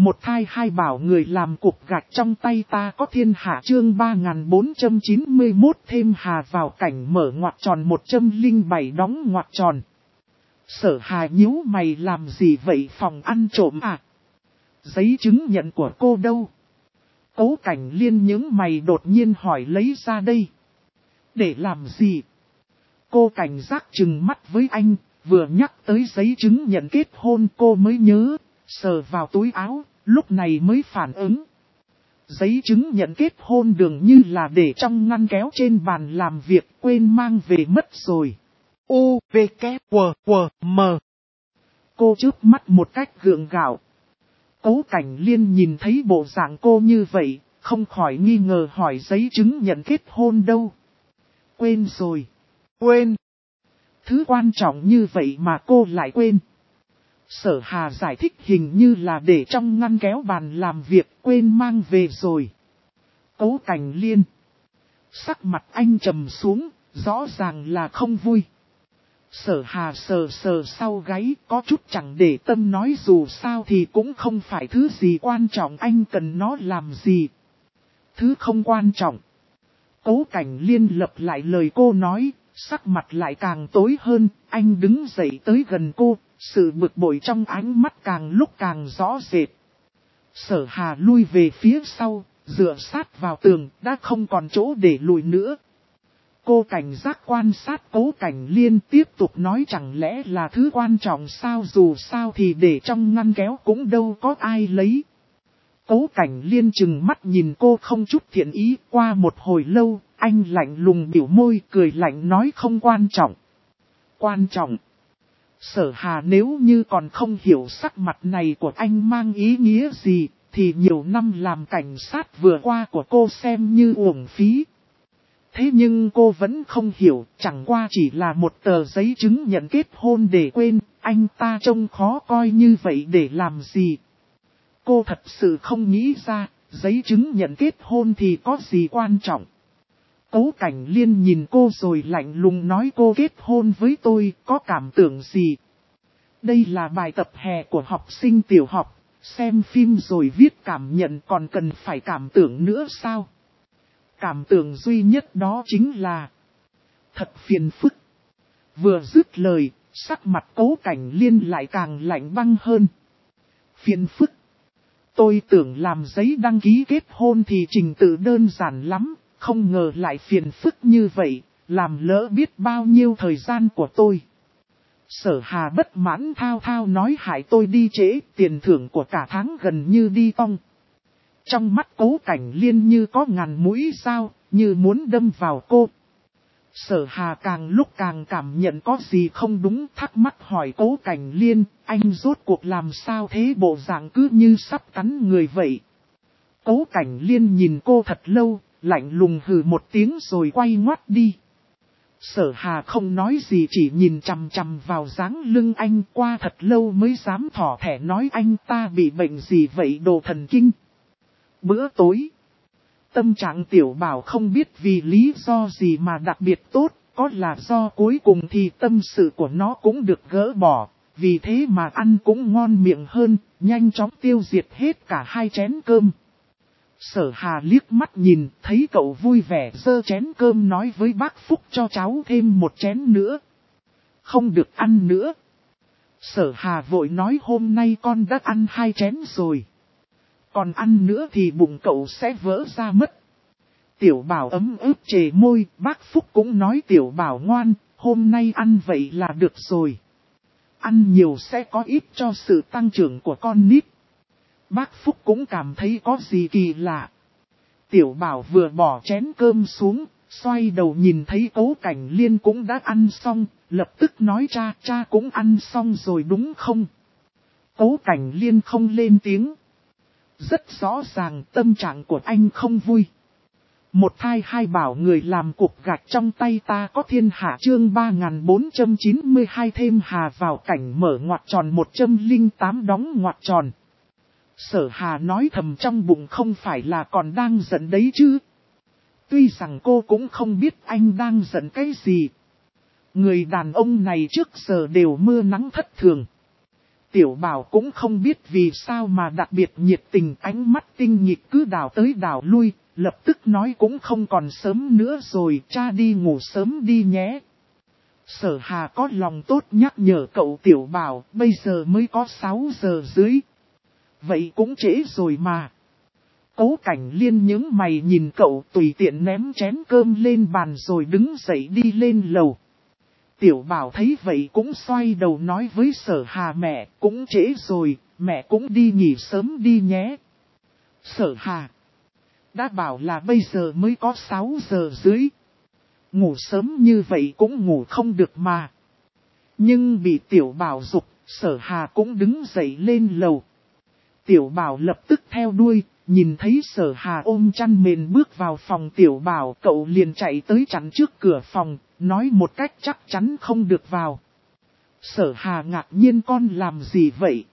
Một thai hai bảo người làm cục gạch trong tay ta có thiên hạ chương 3491 thêm Hà vào cảnh mở ngoặc tròn 107 đóng ngoặc tròn. Sở Hà nhíu mày làm gì vậy, phòng ăn trộm à? Giấy chứng nhận của cô đâu? Cố Cảnh Liên những mày đột nhiên hỏi lấy ra đây. Để làm gì? Cô cảnh giác trừng mắt với anh, vừa nhắc tới giấy chứng nhận kết hôn cô mới nhớ, sờ vào túi áo, lúc này mới phản ứng. Giấy chứng nhận kết hôn dường như là để trong ngăn kéo trên bàn làm việc, quên mang về mất rồi. U, V, K, W, W, M. Cô chớp mắt một cách gượng gạo. Cố Cảnh Liên nhìn thấy bộ dạng cô như vậy, không khỏi nghi ngờ hỏi giấy chứng nhận kết hôn đâu. Quên rồi. Quên. Thứ quan trọng như vậy mà cô lại quên. Sở Hà giải thích hình như là để trong ngăn kéo bàn làm việc, quên mang về rồi. Cố Cảnh Liên. Sắc mặt anh trầm xuống, rõ ràng là không vui. Sở Hà sờ sờ sau gáy, có chút chẳng để tâm nói dù sao thì cũng không phải thứ gì quan trọng, anh cần nó làm gì. Thứ không quan trọng. Cố Cảnh Liên lặp lại lời cô nói, sắc mặt lại càng tối hơn, anh đứng dậy tới gần cô, sự bực bội trong ánh mắt càng lúc càng rõ rệt. Sở Hà lui về phía sau, dựa sát vào tường, đã không còn chỗ để lùi nữa. Cô cảnh giác quan sát Cố Cảnh Liên tiếp tục nói chẳng lẽ là thứ quan trọng sao, dù sao thì để trong ngăn kéo cũng đâu có ai lấy. Cố Cảnh Liên chừng mắt nhìn cô không chút thiện ý, qua một hồi lâu, anh lạnh lùng biểu môi cười lạnh nói không quan trọng. Quan trọng. Sở Hà nếu như còn không hiểu sắc mặt này của anh mang ý nghĩa gì, thì nhiều năm làm cảnh sát vừa qua của cô xem như uổng phí. Thế nhưng cô vẫn không hiểu, chẳng qua chỉ là một tờ giấy chứng nhận kết hôn để quên, anh ta trông khó coi như vậy để làm gì. Cô thật sự không nghĩ ra, giấy chứng nhận kết hôn thì có gì quan trọng. Cố Cảnh Liên nhìn cô rồi lạnh lùng nói cô kết hôn với tôi có cảm tưởng gì. Đây là bài tập hè của học sinh tiểu học, xem phim rồi viết cảm nhận còn cần phải cảm tưởng nữa sao? Cảm tưởng duy nhất đó chính là thật phiền phức. Vừa dứt lời, sắc mặt Cố Cảnh Liên lại càng lạnh băng hơn. Phiền phức. Tôi tưởng làm giấy đăng ký kết hôn thì trình tự đơn giản lắm, không ngờ lại phiền phức như vậy, làm lỡ biết bao nhiêu thời gian của tôi. Sở Hà bất mãn thao thao nói hại tôi đi trễ, tiền thưởng của cả tháng gần như đi tong. Trong mắt Cố Cảnh Liên như có ngàn mũi dao, như muốn đâm vào cô. Sở Hà càng lúc càng cảm nhận có gì không đúng, thắc mắc hỏi Cố Cảnh Liên, anh rốt cuộc làm sao thế, bộ dạng cứ như sắp cắn người vậy. Cố Cảnh Liên nhìn cô thật lâu, lạnh lùng hừ một tiếng rồi quay ngoắt đi. Sở Hà không nói gì chỉ nhìn chằm chằm vào dáng lưng anh, qua thật lâu mới dám thỏ thẻ nói anh ta bị bệnh gì vậy, đồ thần kinh. Bữa tối, tâm trạng Tiểu Bảo không biết vì lý do gì mà đặc biệt tốt, có là do cuối cùng thì tâm sự của nó cũng được gỡ bỏ, vì thế mà ăn cũng ngon miệng hơn, nhanh chóng tiêu diệt hết cả 2 chén cơm. Sở Hà liếc mắt nhìn, thấy cậu vui vẻ giơ chén cơm nói với bác Phúc cho cháu thêm 1 chén nữa. Không được ăn nữa. Sở Hà vội nói hôm nay con đã ăn 2 chén rồi. Còn ăn nữa thì bụng cậu sẽ vỡ ra mất. Tiểu Bảo ấm ức chề môi, bác Phúc cũng nói Tiểu Bảo ngoan, hôm nay ăn vậy là được rồi. Ăn nhiều sẽ có ích cho sự tăng trưởng của con nít. Bác Phúc cũng cảm thấy có gì kỳ lạ. Tiểu Bảo vừa bỏ chén cơm xuống, xoay đầu nhìn thấy Cố Cảnh Liên cũng đã ăn xong, lập tức nói cha cũng ăn xong rồi đúng không? Cố Cảnh Liên không lên tiếng. Rất rõ ràng tâm trạng của anh không vui. Một thai hai bảo người làm cục gạch trong tay ta có thiên hạ chương 3492 thêm Hà vào cảnh mở ngoặc tròn 108 đóng ngoặc tròn. Sở Hà nói thầm trong bụng không phải là còn đang giận đấy chứ. Tuy rằng cô cũng không biết anh đang giận cái gì. Người đàn ông này trước giờ đều mưa nắng thất thường. Tiểu Bảo cũng không biết vì sao mà đặc biệt nhiệt tình, ánh mắt tinh nghịch cứ đảo tới đảo lui, lập tức nói cũng không còn sớm nữa rồi, cha đi ngủ sớm đi nhé. Sở Hà có lòng tốt nhắc nhở cậu Tiểu Bảo, bây giờ mới có 6 giờ dưới. Vậy cũng trễ rồi mà. Cố Cảnh Liên nhướng mày nhìn cậu, tùy tiện ném chén cơm lên bàn rồi đứng dậy đi lên lầu. Tiểu Bảo thấy vậy cũng xoay đầu nói với Sở Hà, mẹ cũng trễ rồi, mẹ cũng đi nghỉ sớm đi nhé. Sở Hà đã bảo là bây giờ mới có 6 giờ dưới. Ngủ sớm như vậy cũng ngủ không được mà. Nhưng bị Tiểu Bảo giục, Sở Hà cũng đứng dậy lên lầu. Tiểu Bảo lập tức theo đuôi, nhìn thấy Sở Hà ôm chăn mền bước vào phòng Tiểu Bảo, cậu liền chạy tới chắn trước cửa phòng, nói một cách chắc chắn không được vào. Sở Hà ngạc nhiên, con làm gì vậy?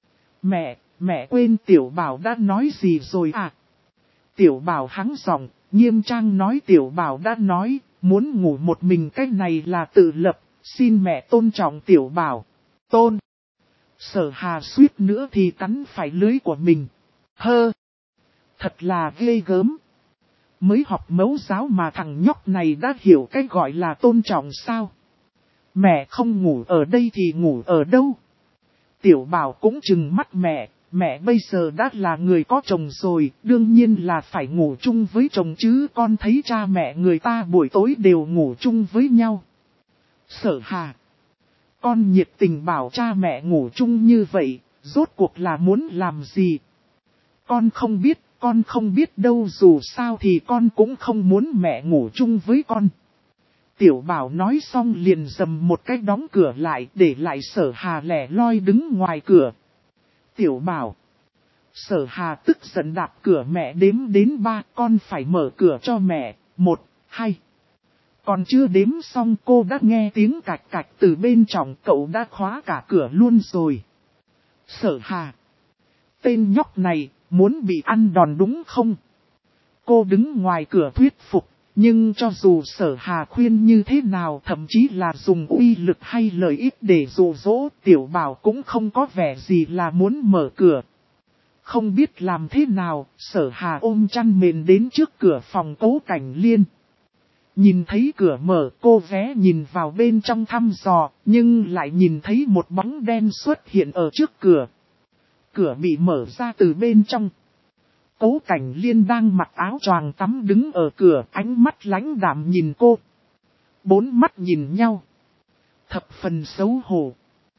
Mẹ quên Tiểu Bảo đã nói gì rồi à? Tiểu Bảo hắng giọng, nghiêm trang nói Tiểu Bảo đã nói, muốn ngủ một mình, cái này là tự lập, xin mẹ tôn trọng Tiểu Bảo. Tôn. Sở Hà suýt nữa thì cắn phải lưới của mình. Thật là ghê gớm. Mới học mẫu giáo mà thằng nhóc này đã hiểu cái gọi là tôn trọng sao? Mẹ không ngủ ở đây thì ngủ ở đâu? Tiểu Bảo cũng trừng mắt mẹ bây giờ đã là người có chồng rồi, đương nhiên là phải ngủ chung với chồng chứ, con thấy cha mẹ người ta buổi tối đều ngủ chung với nhau. Sở Hà, con nhiệt tình bảo cha mẹ ngủ chung như vậy, rốt cuộc là muốn làm gì? Con không biết đâu, dù sao thì con cũng không muốn mẹ ngủ chung với con. Tiểu Bảo nói xong liền dầm một cái đóng cửa lại, để lại Sở Hà lẻ loi đứng ngoài cửa. Tiểu Bảo. Sở Hà tức giận đạp cửa mẹ đếm đến 3, con phải mở cửa cho mẹ, 1, 2. Còn chưa đếm xong cô đã nghe tiếng cạch cạch từ bên trong, cậu đã khóa cả cửa luôn rồi. Sở Hà. Tên nhóc này, muốn bị ăn đòn đúng không? Cô đứng ngoài cửa thuyết phục, nhưng cho dù Sở Hà khuyên như thế nào, thậm chí là dùng uy lực hay lợi ích để dụ dỗ, Tiểu Bảo cũng không có vẻ gì là muốn mở cửa. Không biết làm thế nào, Sở Hà ôm chăn mền đến trước cửa phòng Cố Cảnh Liên. Nhìn thấy cửa mở, cô vé nhìn vào bên trong thăm dò, nhưng lại nhìn thấy một bóng đen xuất hiện ở trước cửa. Cửa bị mở ra từ bên trong. Cố Cảnh Liên đang mặc áo choàng tắm đứng ở cửa, ánh mắt lãnh đạm nhìn cô. 4 mắt nhìn nhau. Thập phần xấu hổ.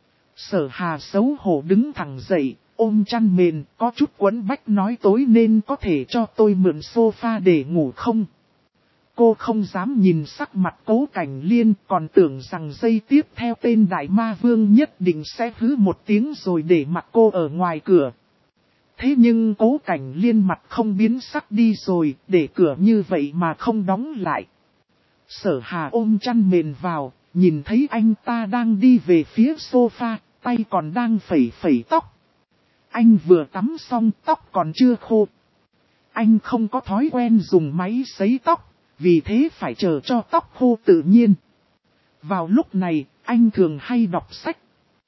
Sở Hà xấu hổ đứng thẳng dậy, ôm chăn mền, có chút quấn bách nói tối nên có thể cho tôi mượn sofa để ngủ không? Cô không dám nhìn sắc mặt Cố Cảnh Liên, còn tưởng rằng giây tiếp theo tên đại ma vương nhất định sẽ hứ một tiếng rồi để mặc cô ở ngoài cửa. Thế nhưng Cố Cảnh Liên mặt không biến sắc đi rồi, để cửa như vậy mà không đóng lại. Sở Hà ôm chăn mền vào, nhìn thấy anh ta đang đi về phía sofa, tay còn đang phẩy phẩy tóc. Anh vừa tắm xong, tóc còn chưa khô. Anh không có thói quen dùng máy sấy tóc, vì thế phải chờ cho tóc khô tự nhiên. Vào lúc này, anh thường hay đọc sách.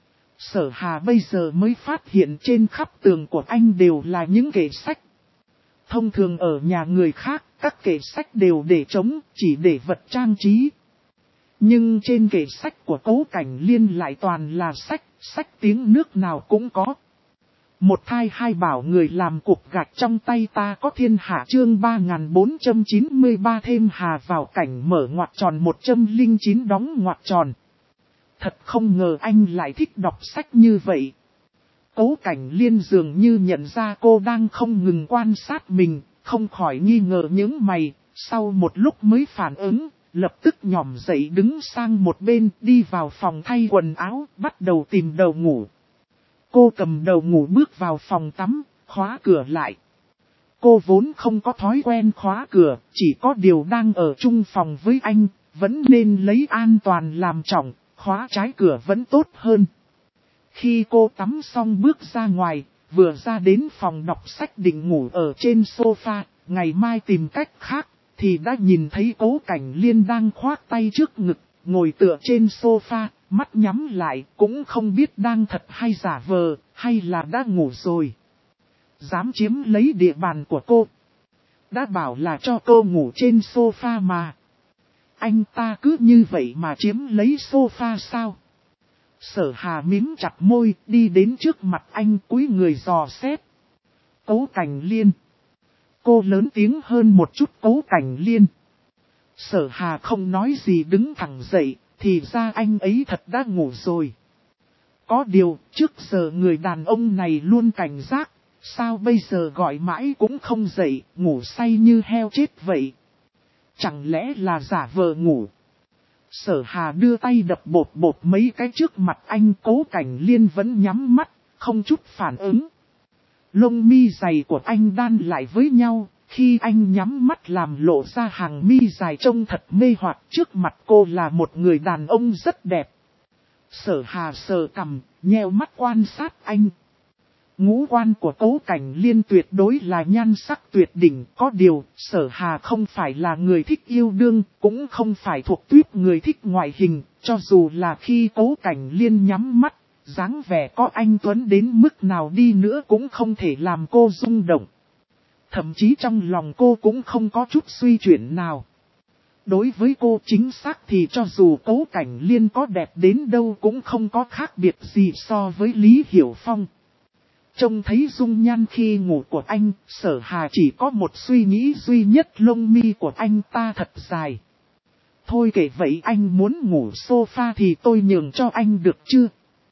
Sở Hà bây giờ mới phát hiện trên khắp tường của anh đều là những kệ sách. Thông thường ở nhà người khác, các kệ sách đều để trống, chỉ để vật trang trí. Nhưng trên kệ sách của Cố Cảnh Liên lại toàn là sách tiếng nước nào cũng có. Một thai hai bảo người làm cục gạch trong tay ta có thiên hạ, chương 3493 thêm hà vào cảnh mở ngoặc tròn 109 đóng ngoặc tròn. Thật không ngờ anh lại thích đọc sách như vậy. Cố Cảnh Liên dường như nhận ra cô đang không ngừng quan sát mình, không khỏi nghi ngờ những mày, sau một lúc mới phản ứng, lập tức nhỏm dậy đứng sang một bên, đi vào phòng thay quần áo, bắt đầu tìm đầu ngủ. Cô cầm đầu ngủ bước vào phòng tắm, khóa cửa lại. Cô vốn không có thói quen khóa cửa, chỉ có điều đang ở chung phòng với anh, vẫn nên lấy an toàn làm trọng, khóa trái cửa vẫn tốt hơn. Khi cô tắm xong bước ra ngoài, vừa ra đến phòng đọc sách định ngủ ở trên sofa, ngày mai tìm cách khác, thì đã nhìn thấy Cố Cảnh Liên đang khoác tay trước ngực, ngồi tựa trên sofa, mắt nhắm lại cũng không biết đang thật hay giả vờ, hay là đã ngủ rồi. Dám chiếm lấy địa bàn của cô. Đã bảo là cho cô ngủ trên sofa mà. Anh ta cứ như vậy mà chiếm lấy sofa sao? Sở Hà mím chặt môi đi đến trước mặt anh cúi người dò xét. Cố Cảnh Liên. Cô lớn tiếng hơn một chút Cố Cảnh Liên. Sở Hà không nói gì đứng thẳng dậy, thì ra anh ấy thật đã ngủ rồi. Có điều, trước giờ người đàn ông này luôn cảnh giác, sao bây giờ gọi mãi cũng không dậy, ngủ say như heo chết vậy? Chẳng lẽ là giả vờ ngủ? Sở Hà đưa tay đập bột bột mấy cái trước mặt anh. Cố Cảnh Liên vẫn nhắm mắt, không chút phản ứng. Lông mi dày của anh đan lại với nhau, khi anh nhắm mắt làm lộ ra hàng mi dài trông thật mê hoặc. Trước mặt cô là một người đàn ông rất đẹp. Sở Hà sờ cằm, nheo mắt quan sát anh. Ngũ quan của Cố Cảnh Liên tuyệt đối là nhan sắc tuyệt đỉnh. Có điều, Sở Hà không phải là người thích yêu đương, cũng không phải thuộc tuýp người thích ngoại hình. Cho dù là khi Cố Cảnh Liên nhắm mắt, dáng vẻ có anh tuấn đến mức nào đi nữa cũng không thể làm cô rung động. Thậm chí trong lòng cô cũng không có chút suy chuyển nào. Đối với cô chính xác thì cho dù Cố Cảnh Liên có đẹp đến đâu cũng không có khác biệt gì so với Lý Hiểu Phong. Trông thấy dung nhan khi ngủ của anh, Sở Hà chỉ có một suy nghĩ duy nhất, lông mi của anh ta thật dài. Thôi kể vậy, anh muốn ngủ sofa thì tôi nhường cho anh được chưa?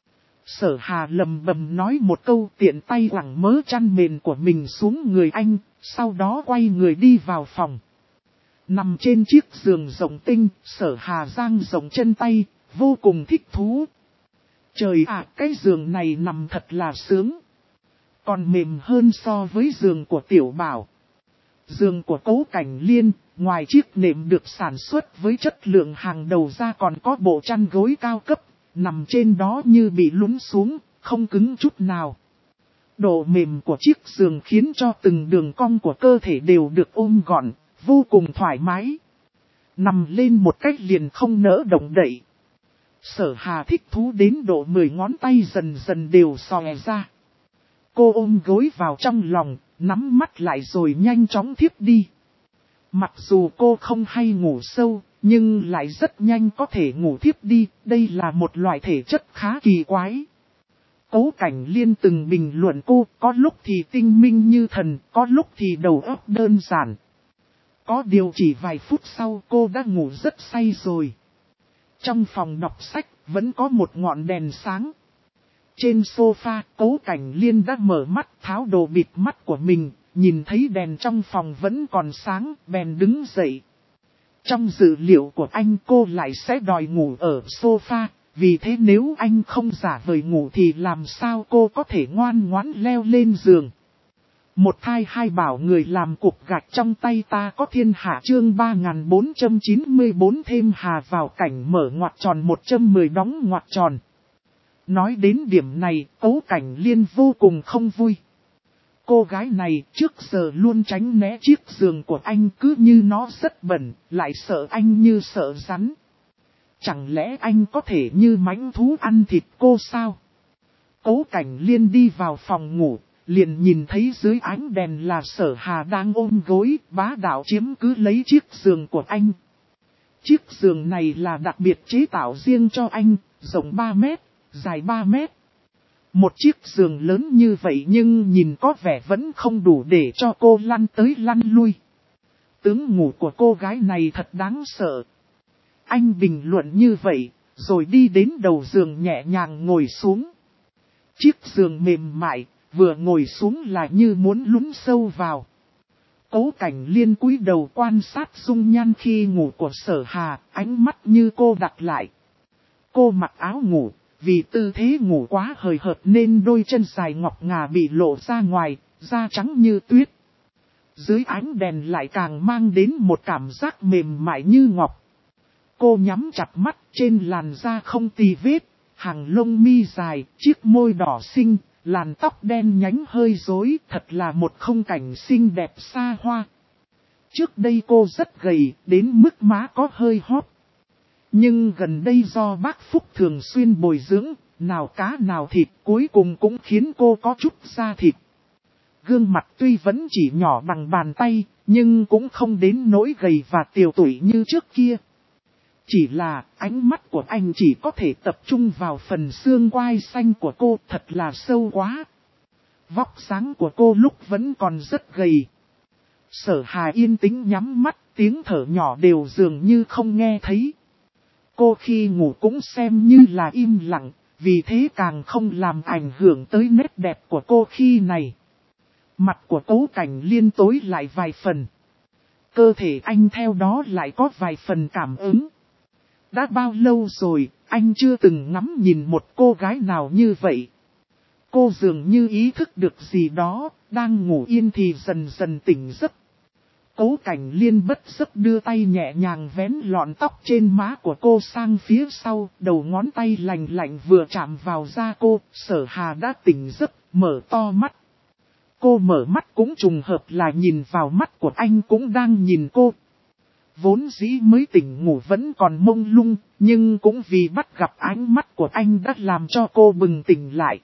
Sở Hà lầm bầm nói một câu, tiện tay quẳng mớ chăn mền của mình xuống người anh, sau đó quay người đi vào phòng. Nằm trên chiếc giường rộng tinh, Sở Hà dang rộng chân tay, vô cùng thích thú. Trời ạ, cái giường này nằm thật là sướng. Còn mềm hơn so với giường của Tiểu Bảo. Giường của Cố Cảnh Liên, ngoài chiếc nệm được sản xuất với chất lượng hàng đầu ra còn có bộ chăn gối cao cấp, nằm trên đó như bị lún xuống, không cứng chút nào. Độ mềm của chiếc giường khiến cho từng đường cong của cơ thể đều được ôm gọn, vô cùng thoải mái. Nằm lên một cách liền không nỡ động đậy. Sở Hà thích thú đến độ 10 ngón tay dần dần đều xòe ra. Cô ôm gối vào trong lòng, nắm mắt lại rồi nhanh chóng thiếp đi. Mặc dù cô không hay ngủ sâu, nhưng lại rất nhanh có thể ngủ thiếp đi. Đây là một loại thể chất khá kỳ quái. Cố Cảnh Liên từng bình luận cô, có lúc thì tinh minh như thần, có lúc thì đầu óc đơn giản. Có điều chỉ vài phút sau cô đã ngủ rất say rồi. Trong phòng đọc sách, vẫn có một ngọn đèn sáng. Trên sofa, Cố Cảnh Liên đã mở mắt, tháo đồ bịt mắt của mình, nhìn thấy đèn trong phòng vẫn còn sáng, bèn đứng dậy. Trong dự liệu của anh, cô lại sẽ đòi ngủ ở sofa, vì thế nếu anh không giả vời ngủ thì làm sao cô có thể ngoan ngoãn leo lên giường. Một thai hai bảo người làm cục gạch trong tay ta có thiên hạ, chương 3494 thêm hà vào cảnh mở ngoặc tròn 110 đóng ngoặc tròn. Nói đến điểm này, Cố Cảnh Liên vô cùng không vui. Cô gái này trước giờ luôn tránh né chiếc giường của anh, cứ như nó rất bẩn, lại sợ anh như sợ rắn. Chẳng lẽ anh có thể như mãnh thú ăn thịt cô sao? Cố Cảnh Liên đi vào phòng ngủ, liền nhìn thấy dưới ánh đèn là Sở Hà đang ôm gối, bá đạo chiếm cứ lấy chiếc giường của anh. Chiếc giường này là đặc biệt chế tạo riêng cho anh, rộng 3 mét, dài 3 mét. Một chiếc giường lớn như vậy nhưng nhìn có vẻ vẫn không đủ để cho cô lăn tới lăn lui. Tướng ngủ của cô gái này thật đáng sợ. Anh bình luận như vậy, rồi đi đến đầu giường nhẹ nhàng ngồi xuống. Chiếc giường mềm mại, vừa ngồi xuống là như muốn lún sâu vào. Cố Cảnh Liên cúi đầu quan sát dung nhan khi ngủ của Sở Hà, ánh mắt như cô đặt lại. Cô mặc áo ngủ, vì tư thế ngủ quá hời hợt nên đôi chân dài ngọc ngà bị lộ ra ngoài, da trắng như tuyết. Dưới ánh đèn lại càng mang đến một cảm giác mềm mại như ngọc. Cô nhắm chặt mắt, trên làn da không tì vết, hàng lông mi dài, chiếc môi đỏ xinh, làn tóc đen nhánh hơi rối, thật là một khung cảnh xinh đẹp xa hoa. Trước đây cô rất gầy, đến mức má có hơi hóp. Nhưng gần đây do bác Phúc thường xuyên bồi dưỡng, nào cá nào thịt cuối cùng cũng khiến cô có chút da thịt. Gương mặt tuy vẫn chỉ nhỏ bằng bàn tay, nhưng cũng không đến nỗi gầy và tiều tụy như trước kia. Chỉ là ánh mắt của anh chỉ có thể tập trung vào phần xương quai xanh của cô, thật là sâu quá. Vóc dáng của cô lúc vẫn còn rất gầy. Sở Hà yên tĩnh nhắm mắt, tiếng thở nhỏ đều dường như không nghe thấy. Cô khi ngủ cũng xem như là im lặng, vì thế càng không làm ảnh hưởng tới nét đẹp của cô khi này. Mặt của Tố Cảnh Liên tối lại vài phần. Cơ thể anh theo đó lại có vài phần cảm ứng. Đã bao lâu rồi, anh chưa từng ngắm nhìn một cô gái nào như vậy. Cô dường như ý thức được gì đó, đang ngủ yên thì dần dần tỉnh giấc. Tố Cảnh Liên bất giấc đưa tay nhẹ nhàng vén lọn tóc trên má của cô sang phía sau, đầu ngón tay lạnh lạnh vừa chạm vào da cô, Sở Hà đã tỉnh giấc, mở to mắt. Cô mở mắt cũng trùng hợp là nhìn vào mắt của anh cũng đang nhìn cô. Vốn dĩ mới tỉnh ngủ vẫn còn mông lung, nhưng cũng vì bắt gặp ánh mắt của anh đã làm cho cô bừng tỉnh lại.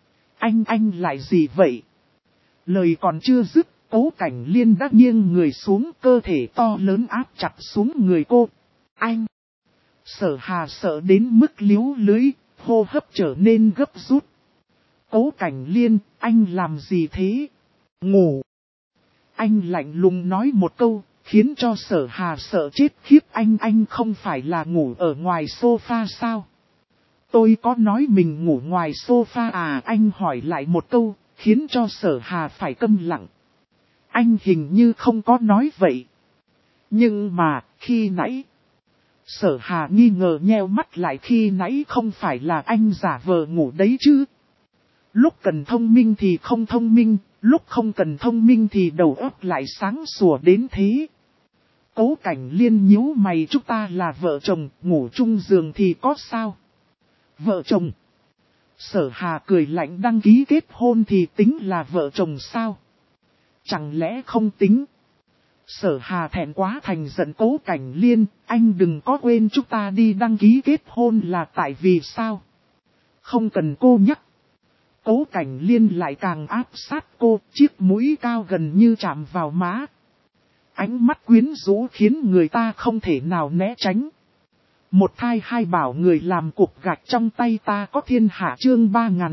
Anh lại gì vậy? Lời còn chưa dứt, Tố Cảnh Liên đã nghiêng người xuống, cơ thể to lớn áp chặt xuống người cô. Anh! Sở Hà sợ đến mức líu lưới, hô hấp trở nên gấp rút. Tố Cảnh Liên, anh làm gì thế? Ngủ! Anh lạnh lùng nói một câu, khiến cho Sở Hà sợ chết khiếp. Anh không phải là ngủ ở ngoài sofa sao? Tôi có nói mình ngủ ngoài sofa à? Anh hỏi lại một câu, khiến cho Sở Hà phải câm lặng. Anh hình như không có nói vậy. Nhưng mà, khi nãy... Sở Hà nghi ngờ nheo mắt lại, khi nãy không phải là anh giả vờ ngủ đấy chứ? Lúc cần thông minh thì không thông minh, lúc không cần thông minh thì đầu óc lại sáng sủa đến thế. Tố Cảnh Liên nhíu mày, chúng ta là vợ chồng, ngủ chung giường thì có sao? Vợ chồng? Sở Hà cười lạnh, đăng ký kết hôn thì tính là vợ chồng sao? Chẳng lẽ không tính? Sở Hà thẹn quá thành giận. Tố Cảnh Liên, anh đừng có quên chúng ta đi đăng ký kết hôn là tại vì sao? Không cần cô nhắc. Tố Cảnh Liên lại càng áp sát cô, chiếc mũi cao gần như chạm vào má. Ánh mắt quyến rũ khiến người ta không thể nào né tránh. Một thai hai bảo người làm cục gạch trong tay ta có thiên hạ, chương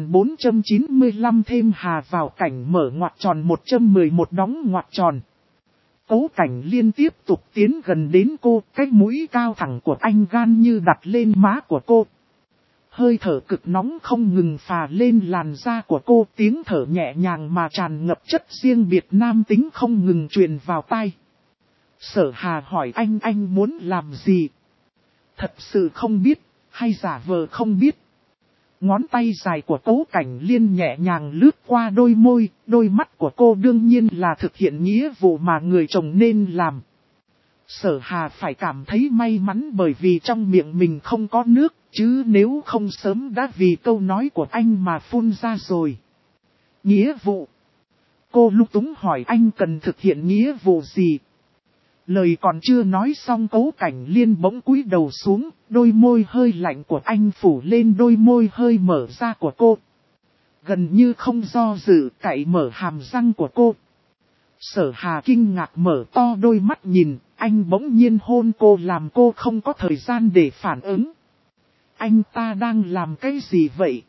3495 thêm hà vào cảnh mở ngoặc tròn 111 đóng ngoặc tròn. Tố Cảnh Liên tiếp tục tiến gần đến cô, cái mũi cao thẳng của anh gan như đặt lên má của cô. Hơi thở cực nóng không ngừng phà lên làn da của cô, tiếng thở nhẹ nhàng mà tràn ngập chất riêng biệt nam tính không ngừng truyền vào tai. Sở Hà hỏi anh muốn làm gì? Thật sự không biết, hay giả vờ không biết? Ngón tay dài của Tố Cảnh Liên nhẹ nhàng lướt qua đôi mắt của cô đương nhiên là thực hiện nghĩa vụ mà người chồng nên làm. Sở Hà phải cảm thấy may mắn bởi vì trong miệng mình không có nước, chứ nếu không sớm đã vì câu nói của anh mà phun ra rồi. Nghĩa vụ? Cô lúng túng hỏi anh cần thực hiện nghĩa vụ gì? Lời còn chưa nói xong Tố Cảnh Liên bỗng cúi đầu xuống, đôi môi hơi lạnh của anh phủ lên đôi môi hơi mở ra của cô. Gần như không do dự cạy mở hàm răng của cô. Sở Hà kinh ngạc mở to đôi mắt nhìn, anh bỗng nhiên hôn cô làm cô không có thời gian để phản ứng. Anh ta đang làm cái gì vậy?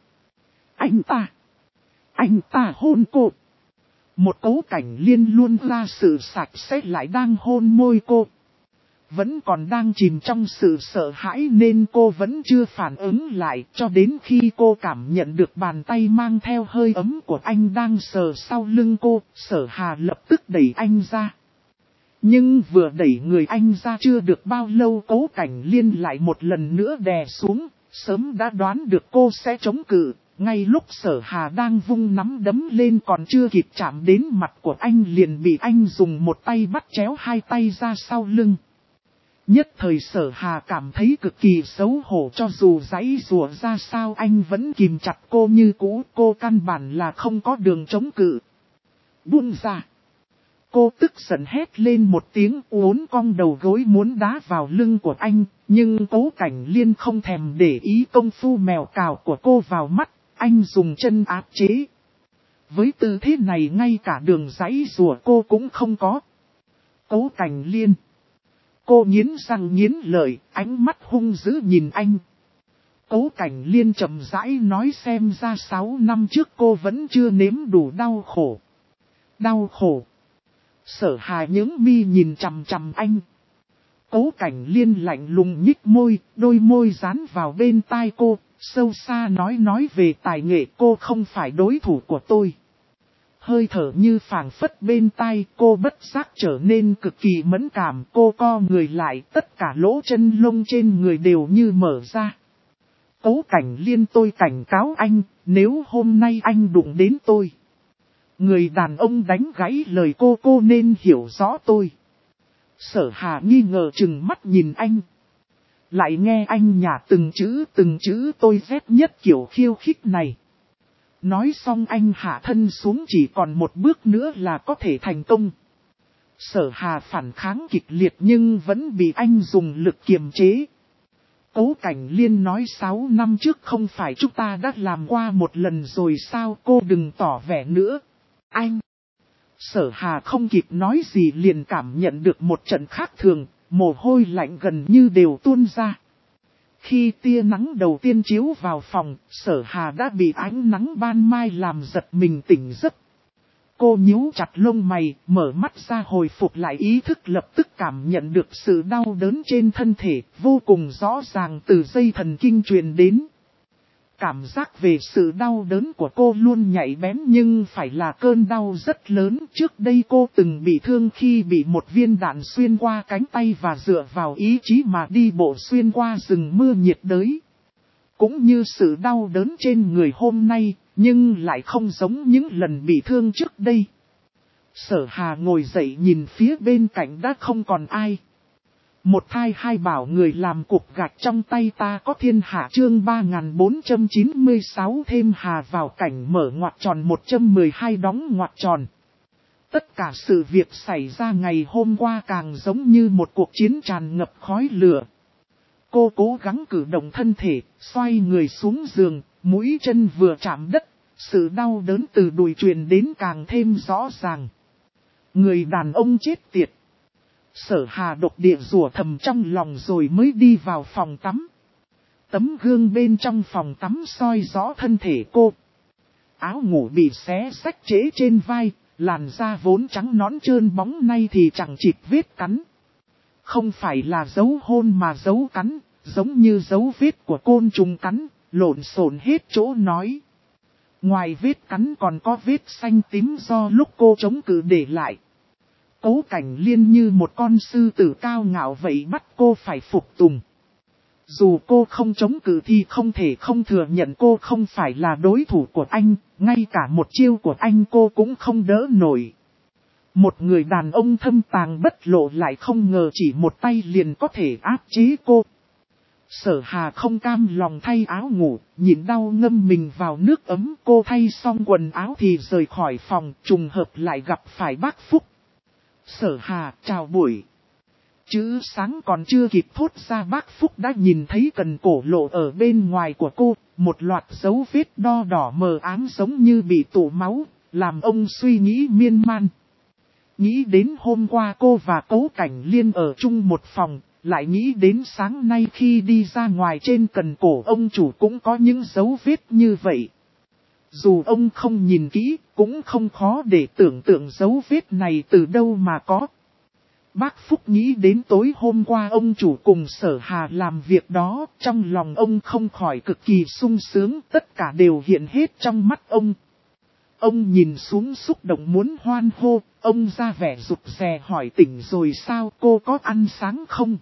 Anh ta hôn cô. Một Tố Cảnh Liên luôn ra sự sạch sẽ lại đang hôn môi cô. Vẫn còn đang chìm trong sự sợ hãi nên cô vẫn chưa phản ứng lại, cho đến khi cô cảm nhận được bàn tay mang theo hơi ấm của anh đang sờ sau lưng cô, Sở Hà lập tức đẩy anh ra. Nhưng vừa đẩy người anh ra chưa được bao lâu Tố Cảnh Liên lại một lần nữa đè xuống, sớm đã đoán được cô sẽ chống cự. Ngay lúc Sở Hà đang vung nắm đấm lên còn chưa kịp chạm đến mặt của anh liền bị anh dùng một tay bắt chéo hai tay ra sau lưng. Nhất thời Sở Hà cảm thấy cực kỳ xấu hổ, cho dù giãy giụa ra sao anh vẫn kìm chặt cô như cũ, cô căn bản là không có đường chống cự. Buông ra. Cô tức giận hét lên một tiếng, uốn cong đầu gối muốn đá vào lưng của anh, Nhưng Cố Cảnh Liên không thèm để ý công phu mèo cào của cô vào mắt, anh dùng chân áp chế. Với tư thế này ngay cả đường giãy rùa cô cũng không có. Cố Cảnh Liên. Cô nghiến răng nghiến lợi, ánh mắt hung dữ nhìn anh. Cố Cảnh Liên chậm rãi nói xem ra 6 năm trước cô vẫn chưa nếm đủ đau khổ. Đau khổ. Sở Hà nhướng mi nhìn chằm chằm anh. Cố Cảnh Liên lạnh lùng nhích môi, đôi môi dán vào bên tai cô, sâu xa nói về tài nghệ cô không phải đối thủ của tôi. Hơi thở như phảng phất bên tai cô bất giác trở nên cực kỳ mẫn cảm. Cô co người lại, tất cả lỗ chân lông trên người đều như mở ra. Cố Cảnh Liên, tôi cảnh cáo anh, nếu hôm nay anh đụng đến tôi. Người đàn ông đánh gãy lời cô nên hiểu rõ tôi. Sở Hà nghi ngờ chừng mắt nhìn anh. Lại nghe anh nhả từng chữ tôi ghét nhất kiểu khiêu khích này. Nói xong anh hạ thân xuống, chỉ còn một bước nữa là có thể thành công. Sở Hà phản kháng kịch liệt nhưng vẫn bị anh dùng lực kiềm chế. Cố Cảnh Liên nói 6 năm trước không phải chúng ta đã làm qua một lần rồi sao, cô đừng tỏ vẻ nữa. Anh. Sở Hà không kịp nói gì liền cảm nhận được một trận khác thường, mồ hôi lạnh gần như đều tuôn ra. Khi tia nắng đầu tiên chiếu vào phòng, Sở Hà đã bị ánh nắng ban mai làm giật mình tỉnh giấc. Cô nhíu chặt lông mày, mở mắt ra hồi phục lại ý thức, lập tức cảm nhận được sự đau đớn trên thân thể, vô cùng rõ ràng từ dây thần kinh truyền đến. Cảm giác về sự đau đớn của cô luôn nhạy bén nhưng phải là cơn đau rất lớn. Trước đây cô từng bị thương khi bị một viên đạn xuyên qua cánh tay và dựa vào ý chí mà đi bộ xuyên qua rừng mưa nhiệt đới. Cũng như sự đau đớn trên người hôm nay, nhưng lại không giống những lần bị thương trước đây. Sở Hà ngồi dậy nhìn phía bên cạnh đã không còn ai. Một thai hai bảo người làm cục gạch trong tay ta có thiên hạ, chương 3496 thêm Hà vào cảnh mở ngoặc tròn 112 đóng ngoặc tròn. Tất cả sự việc xảy ra ngày hôm qua càng giống như một cuộc chiến tràn ngập khói lửa. Cô cố gắng cử động thân thể, xoay người xuống giường, mũi chân vừa chạm đất, sự đau đớn từ đùi truyền đến càng thêm rõ ràng. Người đàn ông chết tiệt. Sở Hà độc địa rủa thầm trong lòng rồi mới đi vào phòng tắm. Tấm gương bên trong phòng tắm soi rõ thân thể cô. Áo ngủ bị xé xách trễ trên vai, làn da vốn trắng nõn trơn bóng nay thì chẳng chịt vết cắn. Không phải là dấu hôn mà dấu cắn, giống như dấu vết của côn trùng cắn, lộn xộn hết chỗ nói. Ngoài vết cắn còn có vết xanh tím do lúc cô chống cự để lại. Cố Cảnh Liên như một con sư tử cao ngạo vậy bắt cô phải phục tùng. Dù cô không chống cự thì không thể không thừa nhận cô không phải là đối thủ của anh, ngay cả một chiêu của anh cô cũng không đỡ nổi. Một người đàn ông thâm tàng bất lộ lại không ngờ chỉ một tay liền có thể áp chế cô. Sở Hà không cam lòng thay áo ngủ, nhịn đau ngâm mình vào nước ấm. Cô thay xong quần áo thì rời khỏi phòng, trùng hợp lại gặp phải bác Phúc. Sở Hà, chào buổi. Chữ sáng còn chưa kịp thốt ra bác Phúc đã nhìn thấy cần cổ lộ ở bên ngoài của cô, một loạt dấu vết đo đỏ mờ ám giống như bị tụ máu, làm ông suy nghĩ miên man. Nghĩ đến hôm qua cô và Cố Cảnh Liên ở chung một phòng, lại nghĩ đến sáng nay khi đi ra ngoài trên cần cổ ông chủ cũng có những dấu vết như vậy. Dù ông không nhìn kỹ, cũng không khó để tưởng tượng dấu vết này từ đâu mà có. Bác Phúc nghĩ đến tối hôm qua ông chủ cùng Sở Hà làm việc đó, trong lòng ông không khỏi cực kỳ sung sướng, tất cả đều hiện hết trong mắt ông. Ông nhìn xuống xúc động muốn hoan hô, ông ra vẻ rụt rè hỏi tỉnh rồi sao, cô có ăn sáng không?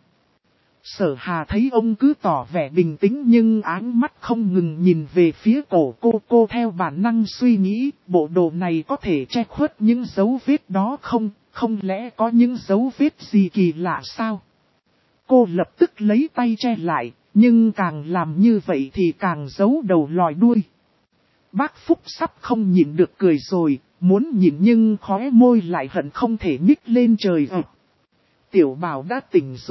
Sở Hà thấy ông cứ tỏ vẻ bình tĩnh nhưng áng mắt không ngừng nhìn về phía cổ cô theo bản năng suy nghĩ, bộ đồ này có thể che khuất những dấu vết đó không, không lẽ có những dấu vết gì kỳ lạ sao? Cô lập tức lấy tay che lại, nhưng càng làm như vậy thì càng giấu đầu lòi đuôi. Bác Phúc sắp không nhịn được cười rồi, muốn nhịn nhưng khóe môi lại hận không thể nhích lên trời ực. Tiểu Bảo đã tỉnh rồi,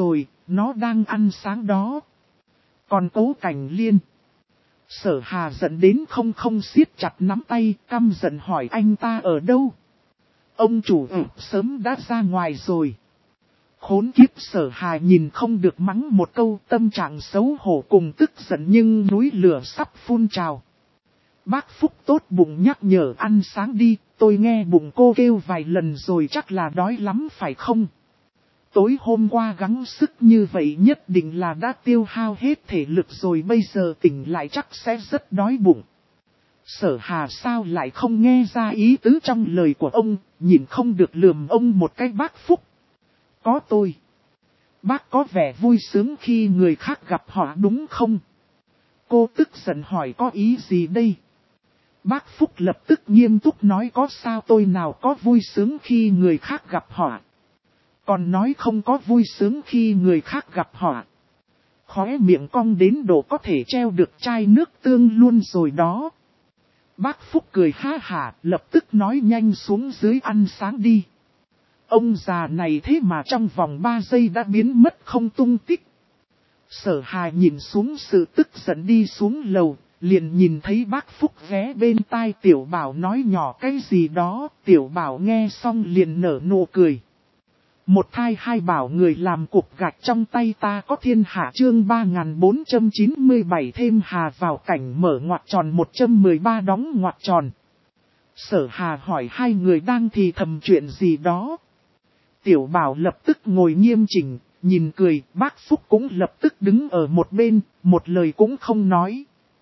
Nó đang ăn sáng đó. Còn Cố Cảnh Liên. Sở Hà giận đến không siết chặt nắm tay, căm giận hỏi anh ta ở đâu. Ông chủ sớm đã ra ngoài rồi. Khốn kiếp, Sở Hà nhìn không được mắng một câu, tâm trạng xấu hổ cùng tức giận nhưng núi lửa sắp phun trào. Bác Phúc tốt bụng nhắc nhở ăn sáng đi, tôi nghe bụng cô kêu vài lần rồi, chắc là đói lắm phải không? Tối hôm qua gắng sức như vậy nhất định là đã tiêu hao hết thể lực rồi, bây giờ tỉnh lại chắc sẽ rất đói bụng. Sở Hà sao lại không nghe ra ý tứ trong lời của ông, nhìn không được lườm ông một cái. Bác Phúc. Có tôi. Bác có vẻ vui sướng khi người khác gặp họ đúng không? Cô tức giận hỏi có ý gì đây? Bác Phúc lập tức nghiêm túc nói có sao tôi nào có vui sướng khi người khác gặp họ. Còn nói không có vui sướng khi người khác gặp họ. Khóe miệng cong đến độ có thể treo được chai nước tương luôn rồi đó. Bác Phúc cười ha hả, lập tức nói nhanh xuống dưới ăn sáng đi. Ông già này thế mà trong vòng 3 giây đã biến mất không tung tích. Sở Hà nhìn xuống sự tức giận đi xuống lầu, liền nhìn thấy bác Phúc ghé bên tai Tiểu Bảo nói nhỏ cái gì đó, Tiểu Bảo nghe xong liền nở nụ cười. Một thai hai bảo người làm cục gạch trong tay ta có thiên hạ chương 3497 thêm Hà vào cảnh mở ngoặc tròn 113 đóng ngoặc tròn. Sở Hà hỏi hai người đang thì thầm chuyện gì đó. Tiểu Bảo lập tức ngồi nghiêm chỉnh, nhìn cười, bác Phúc cũng lập tức đứng ở một bên, một lời cũng không nói.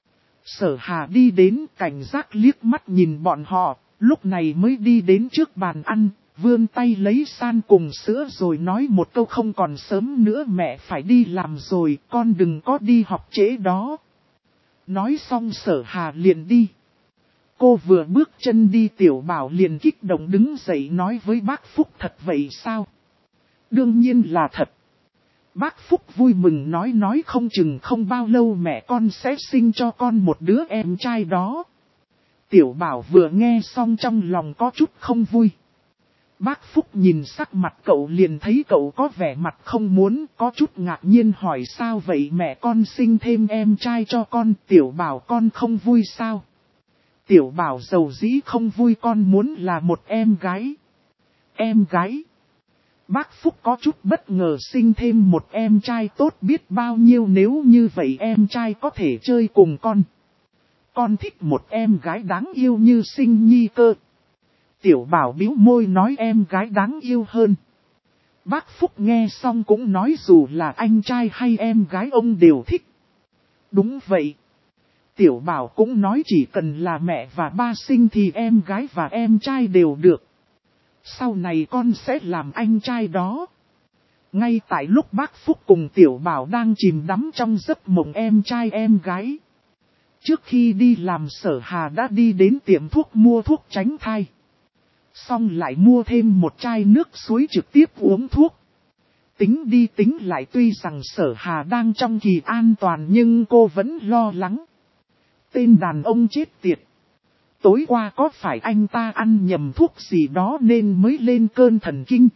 Sở Hà đi đến cảnh giác liếc mắt nhìn bọn họ, lúc này mới đi đến trước bàn ăn, vươn tay lấy san cùng sữa rồi nói một câu không còn sớm nữa mẹ phải đi làm rồi, con đừng có đi học trễ đó. Nói xong Sở Hà liền đi. Cô vừa bước chân đi Tiểu Bảo liền kích động đứng dậy nói với bác Phúc thật vậy sao? Đương nhiên là thật. Bác Phúc vui mừng nói không chừng không bao lâu mẹ con sẽ sinh cho con một đứa em trai đó. Tiểu Bảo vừa nghe xong trong lòng có chút không vui. Bác Phúc nhìn sắc mặt cậu liền thấy cậu có vẻ mặt không muốn, có chút ngạc nhiên hỏi sao vậy mẹ con sinh thêm em trai cho con, Tiểu Bảo con không vui sao? Tiểu Bảo dầu dĩ không vui con muốn là một em gái. Em gái? Bác Phúc có chút bất ngờ sinh thêm một em trai tốt biết bao nhiêu nếu như vậy em trai có thể chơi cùng con. Con thích một em gái đáng yêu như Sinh Nhi cơ. Tiểu Bảo bĩu môi nói em gái đáng yêu hơn. Bác Phúc nghe xong cũng nói dù là anh trai hay em gái ông đều thích. Đúng vậy. Tiểu Bảo cũng nói chỉ cần là mẹ và ba sinh thì em gái và em trai đều được. Sau này con sẽ làm anh trai đó. Ngay tại lúc bác Phúc cùng Tiểu Bảo đang chìm đắm trong giấc mộng em trai em gái. Trước khi đi làm Sở Hà đã đi đến tiệm thuốc mua thuốc tránh thai. Xong lại mua thêm một chai nước suối trực tiếp uống thuốc. Tính đi tính lại tuy rằng Sở Hà đang trong kỳ an toàn nhưng cô vẫn lo lắng. Tên đàn ông chết tiệt. Tối qua có phải anh ta ăn nhầm thuốc gì đó nên mới lên cơn thần kinh.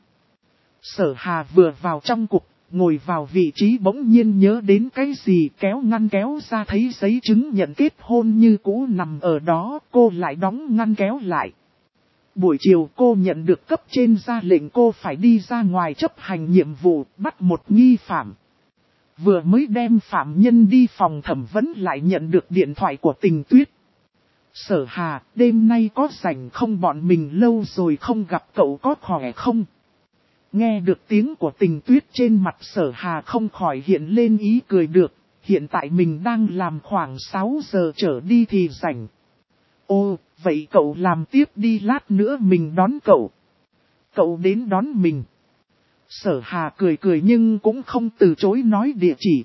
Sở Hà vừa vào trong cục, ngồi vào vị trí bỗng nhiên nhớ đến cái gì kéo ngăn kéo ra thấy giấy chứng nhận kết hôn như cũ nằm ở đó, cô lại đóng ngăn kéo lại. Buổi chiều cô nhận được cấp trên ra lệnh cô phải đi ra ngoài chấp hành nhiệm vụ, bắt một nghi phạm. Vừa mới đem phạm nhân đi phòng thẩm vấn lại nhận được điện thoại của Tình Tuyết. Sở Hà, đêm nay có rảnh không bọn mình lâu rồi không gặp cậu có khỏe không? Nghe được tiếng của Tình Tuyết trên mặt Sở Hà không khỏi hiện lên ý cười được, hiện tại mình đang làm khoảng 6 giờ trở đi thì rảnh. Ô, vậy cậu làm tiếp đi lát nữa mình đón cậu. Cậu đến đón mình. Sở Hà cười cười nhưng cũng không từ chối nói địa chỉ.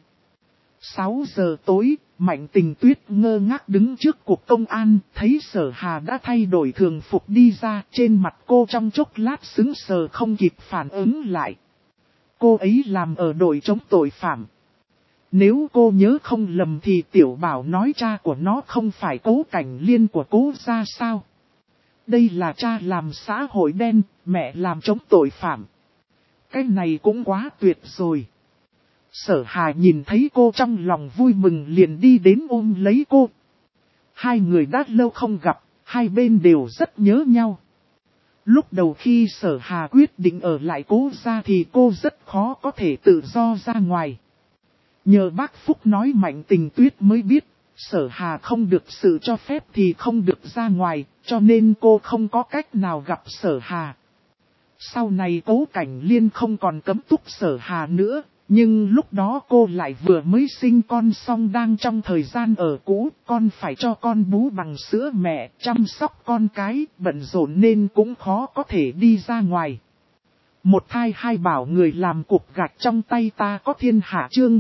6 giờ tối, Mạnh Tình Tuyết ngơ ngác đứng trước cục công an, thấy Sở Hà đã thay đổi thường phục đi ra, trên mặt cô trong chốc lát sững sờ không kịp phản ứng lại. Cô ấy làm ở đội chống tội phạm. Nếu cô nhớ không lầm thì Tiểu Bảo nói cha của nó không phải Cố Cảnh Liên của Cố gia sao. Đây là cha làm xã hội đen, mẹ làm chống tội phạm. Cái này cũng quá tuyệt rồi. Sở Hà nhìn thấy cô trong lòng vui mừng liền đi đến ôm lấy cô. Hai người đã lâu không gặp, hai bên đều rất nhớ nhau. Lúc đầu khi Sở Hà quyết định ở lại Cố gia thì cô rất khó có thể tự do ra ngoài. Nhờ bác Phúc nói Mạnh Tình Tuyết mới biết, Sở Hà không được sự cho phép thì không được ra ngoài, cho nên cô không có cách nào gặp Sở Hà. Sau này Cố Cảnh Liên không còn cấm túc Sở Hà nữa, nhưng lúc đó cô lại vừa mới sinh con xong đang trong thời gian ở cũ, con phải cho con bú bằng sữa mẹ, chăm sóc con cái, bận rộn nên cũng khó có thể đi ra ngoài. Một thai hai bảo người làm cục gạch trong tay ta có thiên hạ chương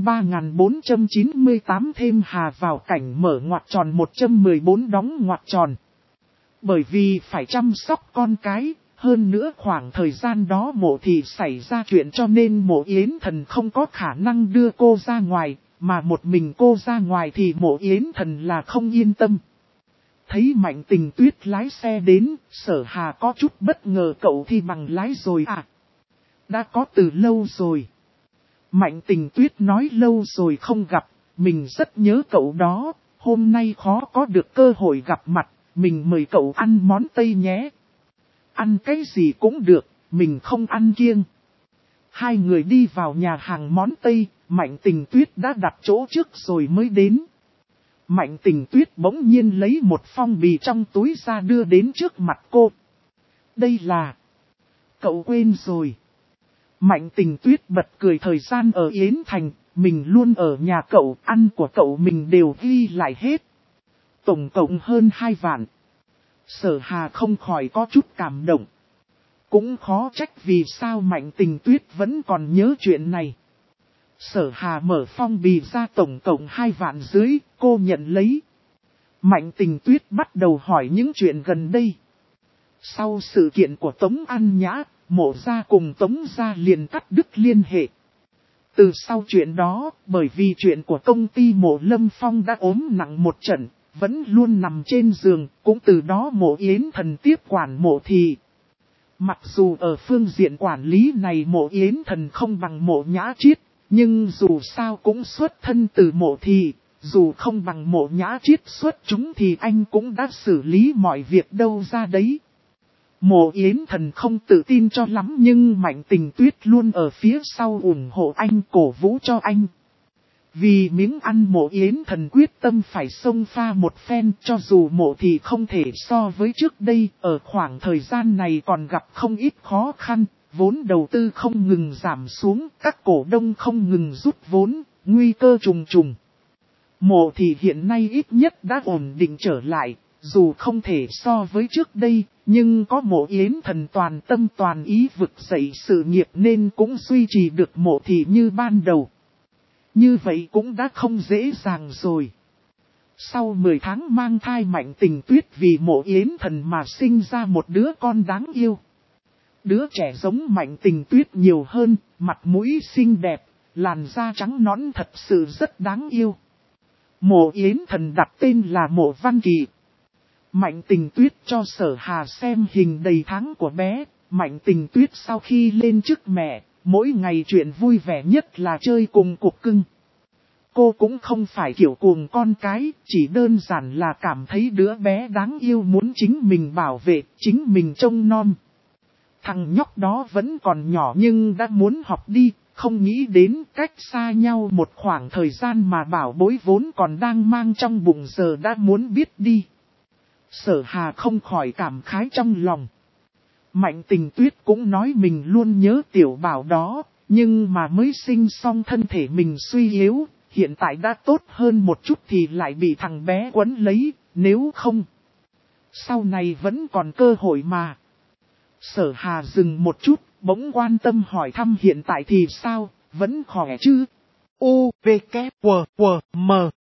3498 thêm hà vào cảnh mở ngoặc tròn 114 đóng ngoặc tròn. Bởi vì phải chăm sóc con cái, hơn nữa khoảng thời gian đó Mộ Thị xảy ra chuyện cho nên Mộ Yến Thần không có khả năng đưa cô ra ngoài, mà một mình cô ra ngoài thì Mộ Yến Thần là không yên tâm. Thấy Mạnh Tình Tuyết lái xe đến, Sở Hà có chút bất ngờ cậu thi bằng lái rồi à? Đã có từ lâu rồi. Mạnh Tình Tuyết nói lâu rồi không gặp, mình rất nhớ cậu đó, hôm nay khó có được cơ hội gặp mặt, mình mời cậu ăn món Tây nhé. Ăn cái gì cũng được, mình không ăn kiêng. Hai người đi vào nhà hàng món Tây, Mạnh Tình Tuyết đã đặt chỗ trước rồi mới đến. Mạnh Tình Tuyết bỗng nhiên lấy một phong bì trong túi ra đưa đến trước mặt cô. Đây là... Cậu quên rồi. Mạnh Tình Tuyết bật cười thời gian ở Yến Thành, mình luôn ở nhà cậu, ăn của cậu mình đều ghi lại hết. Tổng cộng hơn 2 vạn. Sở Hà không khỏi có chút cảm động. Cũng khó trách vì sao Mạnh Tình Tuyết vẫn còn nhớ chuyện này. Sở Hà mở phong bì ra tổng cộng 2 vạn dưới, cô nhận lấy. Mạnh Tình Tuyết bắt đầu hỏi những chuyện gần đây. Sau sự kiện của Tống An Nhã, Mộ gia cùng Tống gia liền cắt đứt liên hệ. Từ sau chuyện đó, bởi vì chuyện của công ty Mộ Lâm Phong đã ốm nặng một trận, vẫn luôn nằm trên giường, cũng từ đó Mộ Yến Thần tiếp quản Mộ Thị. Mặc dù ở phương diện quản lý này Mộ Yến Thần không bằng Mộ Nhã Triết, nhưng dù sao cũng xuất thân từ Mộ Thị, dù không bằng Mộ Nhã Triết xuất chúng thì anh cũng đã xử lý mọi việc đâu ra đấy. Mộ Yến Thần không tự tin cho lắm nhưng Mạnh Tình Tuyết luôn ở phía sau ủng hộ anh, cổ vũ cho anh. Vì miếng ăn Mộ Yến Thần quyết tâm phải xông pha một phen, cho dù Mộ Thị không thể so với trước đây, ở khoảng thời gian này còn gặp không ít khó khăn, vốn đầu tư không ngừng giảm xuống, các cổ đông không ngừng rút vốn, nguy cơ trùng trùng. Mộ Thị hiện nay ít nhất đã ổn định trở lại, dù không thể so với trước đây, nhưng có Mộ Yến Thần toàn tâm toàn ý vực dậy sự nghiệp nên cũng duy trì được Mộ Thị như ban đầu. Như vậy cũng đã không dễ dàng rồi. Sau 10 tháng mang thai Mạnh Tình Tuyết vì Mộ Yến Thần mà sinh ra một đứa con đáng yêu. Đứa trẻ giống Mạnh Tình Tuyết nhiều hơn, mặt mũi xinh đẹp, làn da trắng nõn thật sự rất đáng yêu. Mộ Yến Thần đặt tên là Mộ Văn Kỳ. Mạnh Tình Tuyết cho Sở Hà xem hình đầy tháng của bé. Mạnh Tình Tuyết sau khi lên chức mẹ, mỗi ngày chuyện vui vẻ nhất là chơi cùng cục cưng. Cô cũng không phải kiểu cuồng con cái, chỉ đơn giản là cảm thấy đứa bé đáng yêu muốn chính mình bảo vệ, chính mình trông nom. Thằng nhóc đó vẫn còn nhỏ nhưng đã muốn học đi, không nghĩ đến cách xa nhau một khoảng thời gian mà bảo bối vốn còn đang mang trong bụng giờ đã muốn biết đi. Sở Hà không khỏi cảm khái trong lòng. Mạnh Tình Tuyết cũng nói mình luôn nhớ tiểu bảo đó, nhưng mà mới sinh xong thân thể mình suy yếu, hiện tại đã tốt hơn một chút thì lại bị thằng bé quấn lấy, nếu không. Sau này vẫn còn cơ hội mà. Sở Hà dừng một chút, bỗng quan tâm hỏi thăm hiện tại thì sao, vẫn khỏe chứ? U, V, K, W, W, M.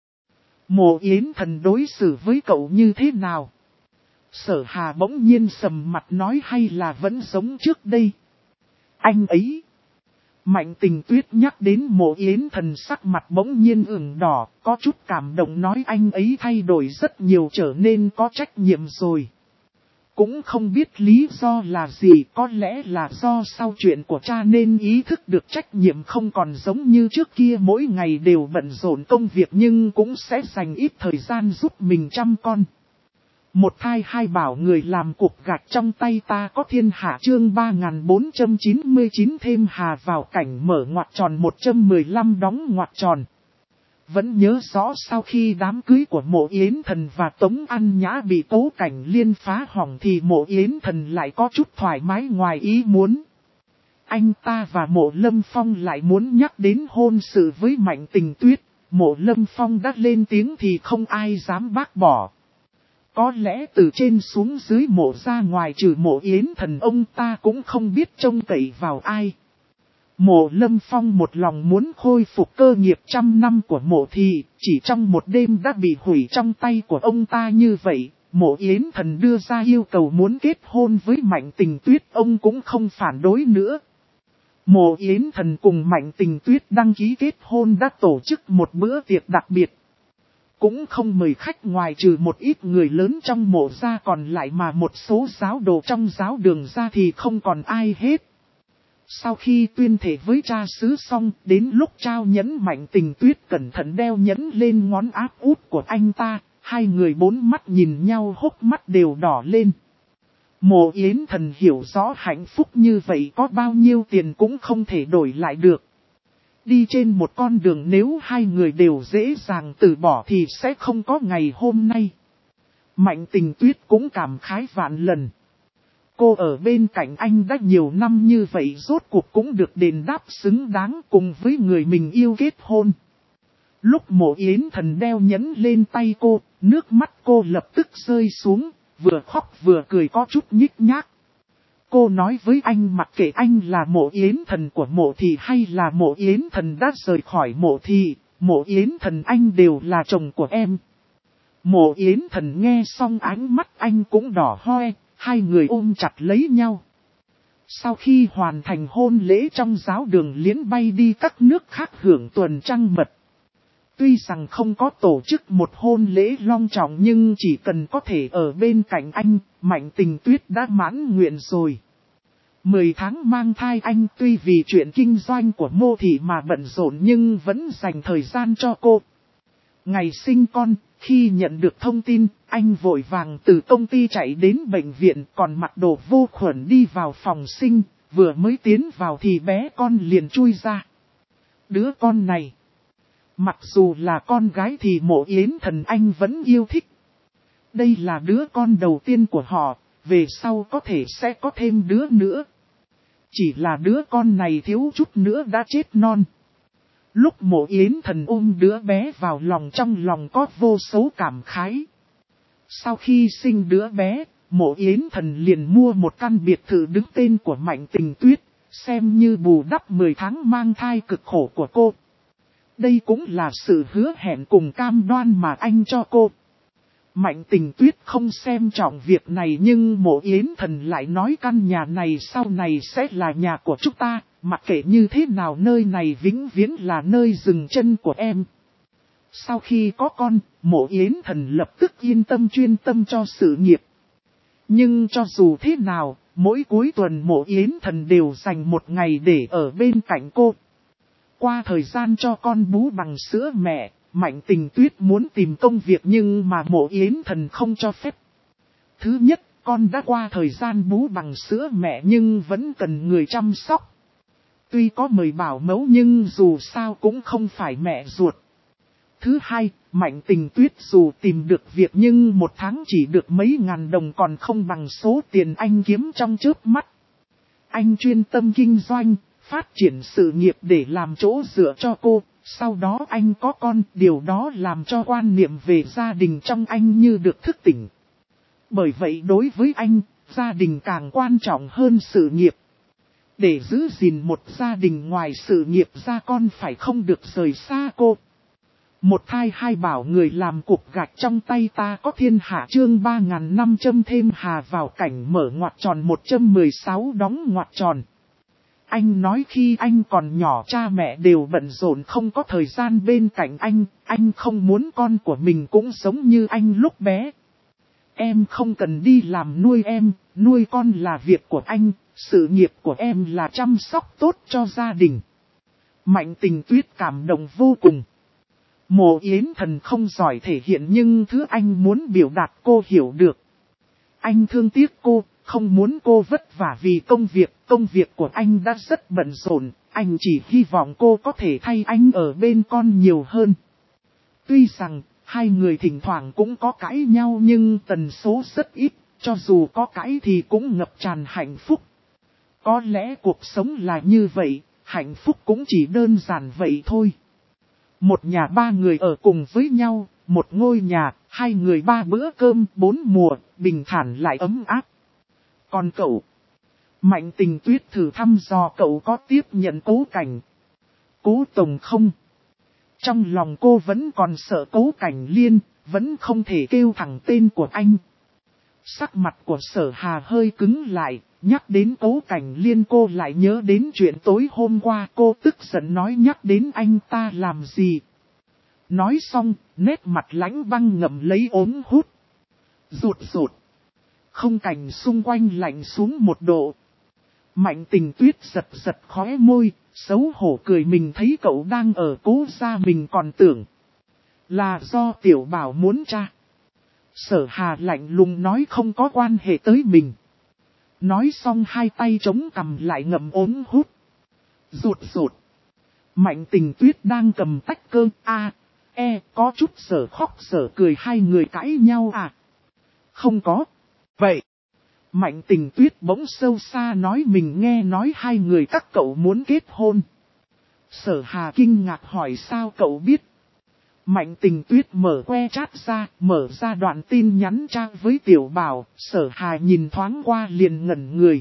Mộ Yến Thần đối xử với cậu như thế nào? Sở Hà bỗng nhiên sầm mặt nói hay là vẫn giống trước đây? Anh ấy. Mạnh Tình Tuyết nhắc đến Mộ Yến Thần sắc mặt bỗng nhiên ửng đỏ, có chút cảm động nói anh ấy thay đổi rất nhiều trở nên có trách nhiệm rồi. Cũng không biết lý do là gì, có lẽ là do sau chuyện của cha nên ý thức được trách nhiệm không còn giống như trước kia mỗi ngày đều bận rộn công việc nhưng cũng sẽ dành ít thời gian giúp mình chăm con. Một thai hai bảo người làm cục gạch trong tay ta có thiên hạ chương 3499 thêm hà vào cảnh mở ngoặc tròn 115 đóng ngoặc tròn. Vẫn nhớ rõ sau khi đám cưới của Mộ Yến Thần và Tống An Nhã bị Tố Cảnh Liên phá hỏng thì Mộ Yến Thần lại có chút thoải mái ngoài ý muốn. Anh ta và Mộ Lâm Phong lại muốn nhắc đến hôn sự với Mạnh Tình Tuyết. Mộ Lâm Phong đã lên tiếng thì không ai dám bác bỏ. Có lẽ từ trên xuống dưới mộ ra ngoài trừ Mộ Yến Thần ông ta cũng không biết trông cậy vào ai. Mộ Lâm Phong một lòng muốn khôi phục cơ nghiệp trăm năm của Mộ Thị, chỉ trong một đêm đã bị hủy trong tay của ông ta như vậy. Mộ Yến Thần đưa ra yêu cầu muốn kết hôn với Mạnh Tình Tuyết, ông cũng không phản đối nữa. Mộ Yến Thần cùng Mạnh Tình Tuyết đăng ký kết hôn đã tổ chức một bữa tiệc đặc biệt. Cũng không mời khách ngoài trừ một ít người lớn trong mộ gia còn lại mà một số giáo đồ trong giáo đường ra thì không còn ai hết. Sau khi tuyên thệ với cha xứ xong, đến lúc trao nhẫn Mạnh Tình Tuyết cẩn thận đeo nhẫn lên ngón áp út của anh ta, hai người bốn mắt nhìn nhau hốc mắt đều đỏ lên. Mộ Yến Thần hiểu rõ hạnh phúc như vậy có bao nhiêu tiền cũng không thể đổi lại được. Đi trên một con đường nếu hai người đều dễ dàng từ bỏ thì sẽ không có ngày hôm nay. Mạnh Tình Tuyết cũng cảm khái vạn lần. Cô ở bên cạnh anh đã nhiều năm như vậy rốt cuộc cũng được đền đáp xứng đáng cùng với người mình yêu kết hôn. Lúc Mộ Yến Thần đeo nhẫn lên tay cô, nước mắt cô lập tức rơi xuống, vừa khóc vừa cười có chút nhích nhác. Cô nói với anh mặc kệ anh là Mộ Yến Thần của Mộ Thị hay là Mộ Yến Thần đã rời khỏi Mộ Thị, Mộ Yến Thần anh đều là chồng của em. Mộ Yến Thần nghe xong ánh mắt anh cũng đỏ hoe, hai người ôm chặt lấy nhau. Sau khi hoàn thành hôn lễ trong giáo đường liễn bay đi các nước khác hưởng tuần trăng mật. Tuy rằng không có tổ chức một hôn lễ long trọng nhưng chỉ cần có thể ở bên cạnh anh, Mạnh Tình Tuyết đã mãn nguyện rồi. 10 tháng mang thai anh tuy vì chuyện kinh doanh của Mộ Thị mà bận rộn nhưng vẫn dành thời gian cho cô. Ngày sinh con, khi nhận được thông tin, anh vội vàng từ công ty chạy đến bệnh viện còn mặc đồ vô khuẩn đi vào phòng sinh, vừa mới tiến vào thì bé con liền chui ra. Đứa con này, mặc dù là con gái thì Mộ Yến Thần anh vẫn yêu thích. Đây là đứa con đầu tiên của họ, về sau có thể sẽ có thêm đứa nữa. Chỉ là đứa con này thiếu chút nữa đã chết non. Lúc Mộ Yến Thần ôm đứa bé vào lòng trong lòng có vô số cảm khái. Sau khi sinh đứa bé, Mộ Yến Thần liền mua một căn biệt thự đứng tên của Mạnh Tình Tuyết, xem như bù đắp 10 tháng mang thai cực khổ của cô. Đây cũng là sự hứa hẹn cùng cam đoan mà anh cho cô. Mạnh Tình Tuyết không xem trọng việc này nhưng Mộ Yến Thần lại nói căn nhà này sau này sẽ là nhà của chúng ta, mặc kệ như thế nào nơi này vĩnh viễn là nơi dừng chân của em. Sau khi có con, Mộ Yến Thần lập tức yên tâm chuyên tâm cho sự nghiệp. Nhưng cho dù thế nào, mỗi cuối tuần Mộ Yến Thần đều dành một ngày để ở bên cạnh cô. Qua thời gian cho con bú bằng sữa mẹ, Mạnh Tình Tuyết muốn tìm công việc nhưng mà Mộ Yến Thần không cho phép. Thứ nhất, con đã qua thời gian bú bằng sữa mẹ nhưng vẫn cần người chăm sóc. Tuy có mời bảo mẫu nhưng dù sao cũng không phải mẹ ruột. Thứ hai, Mạnh Tình Tuyết dù tìm được việc nhưng một tháng chỉ được mấy ngàn đồng còn không bằng số tiền anh kiếm trong chớp mắt. Anh chuyên tâm kinh doanh, phát triển sự nghiệp để làm chỗ dựa cho cô, sau đó anh có con, điều đó làm cho quan niệm về gia đình trong anh như được thức tỉnh. Bởi vậy đối với anh, gia đình càng quan trọng hơn sự nghiệp. Để giữ gìn một gia đình ngoài sự nghiệp ra con phải không được rời xa cô. Một thai hai bảo người làm cục gạch trong tay ta có thiên hạ chương 3500 thêm hà vào cảnh mở ngoặc tròn 116 đóng ngoặc tròn. Anh nói khi anh còn nhỏ cha mẹ đều bận rộn không có thời gian bên cạnh anh không muốn con của mình cũng giống như anh lúc bé. Em không cần đi làm nuôi em, nuôi con là việc của anh, sự nghiệp của em là chăm sóc tốt cho gia đình. Mạnh Tình Tuyết cảm động vô cùng. Mộ Yến Thần không giỏi thể hiện nhưng thứ anh muốn biểu đạt cô hiểu được. Anh thương tiếc cô, không muốn cô vất vả vì công việc của anh đã rất bận rộn, anh chỉ hy vọng cô có thể thay anh ở bên con nhiều hơn. Tuy rằng, hai người thỉnh thoảng cũng có cãi nhau nhưng tần số rất ít, cho dù có cãi thì cũng ngập tràn hạnh phúc. Có lẽ cuộc sống là như vậy, hạnh phúc cũng chỉ đơn giản vậy thôi. Một nhà ba người ở cùng với nhau, một ngôi nhà, hai người ba bữa cơm, 4 mùa, bình thản lại ấm áp. Còn cậu? Mạnh Tình Tuyết thử thăm dò cậu có tiếp nhận Cố Cảnh. Cố Tổng không? Trong lòng cô vẫn còn sợ Cố Cảnh Liên, vẫn không thể kêu thẳng tên của anh. Sắc mặt của Sở Hà hơi cứng lại, nhắc đến Cố Cảnh Liên cô lại nhớ đến chuyện tối hôm qua, cô tức giận nói nhắc đến anh ta làm gì. Nói xong, nét mặt lãnh băng ngậm lấy ống hút. Rụt rụt. Không cảnh xung quanh lạnh xuống 1 độ. Mạnh Tình Tuyết giật giật khóe môi, xấu hổ cười mình thấy cậu đang ở Cố gia mình còn tưởng là do Tiểu Bảo muốn tra. Sở Hà lạnh lùng nói không có quan hệ tới mình. Nói xong hai tay chống cằm lại ngậm ống hút. Rụt rụt. Mạnh Tình Tuyết đang cầm tách cơm có chút sở khóc sở cười hai người cãi nhau à? Không có. Vậy. Mạnh Tình Tuyết bỗng sâu xa nói mình nghe nói hai người các cậu muốn kết hôn. Sở Hà kinh ngạc hỏi sao cậu biết. Mạnh Tình Tuyết mở que chat ra, mở ra đoạn tin nhắn trang với Tiểu Bảo, Sở Hà nhìn thoáng qua liền ngẩn người.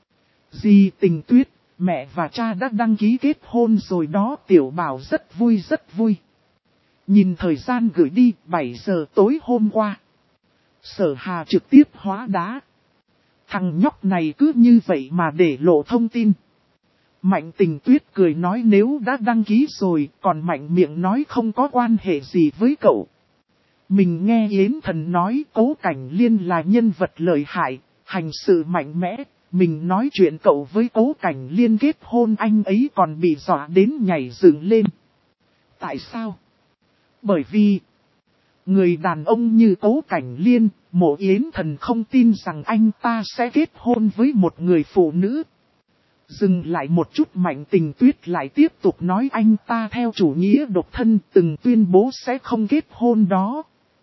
Dì Tình Tuyết, mẹ và cha đã đăng ký kết hôn rồi đó. Tiểu Bảo rất vui rất vui. Nhìn thời gian gửi đi, 7 giờ tối hôm qua. Sở Hà trực tiếp hóa đá. Thằng nhóc này cứ như vậy mà để lộ thông tin. Mạnh Tình Tuyết cười nói nếu đã đăng ký rồi, còn mạnh miệng nói không có quan hệ gì với cậu. Mình nghe Yến Thần nói Cố Cảnh Liên là nhân vật lợi hại, hành sự mạnh mẽ. Mình nói chuyện cậu với Cố Cảnh Liên kết hôn anh ấy còn bị dọa đến nhảy dựng lên. Tại sao? Bởi vì người đàn ông như Cố Cảnh Liên, Mộ Yến Thần không tin rằng anh ta sẽ kết hôn với một người phụ nữ. Dừng lại một chút Mạnh Tình Tuyết lại tiếp tục nói anh ta theo chủ nghĩa độc thân từng tuyên bố sẽ không kết hôn đó.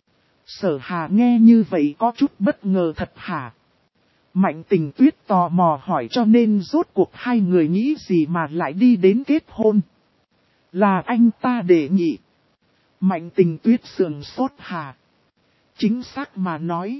Sở Hà nghe như vậy có chút bất ngờ thật hả? Mạnh Tình Tuyết tò mò hỏi cho nên rốt cuộc hai người nghĩ gì mà lại đi đến kết hôn. Là anh ta đề nghị. Mạnh Tình Tuyết sườn sốt hà. Chính xác mà nói.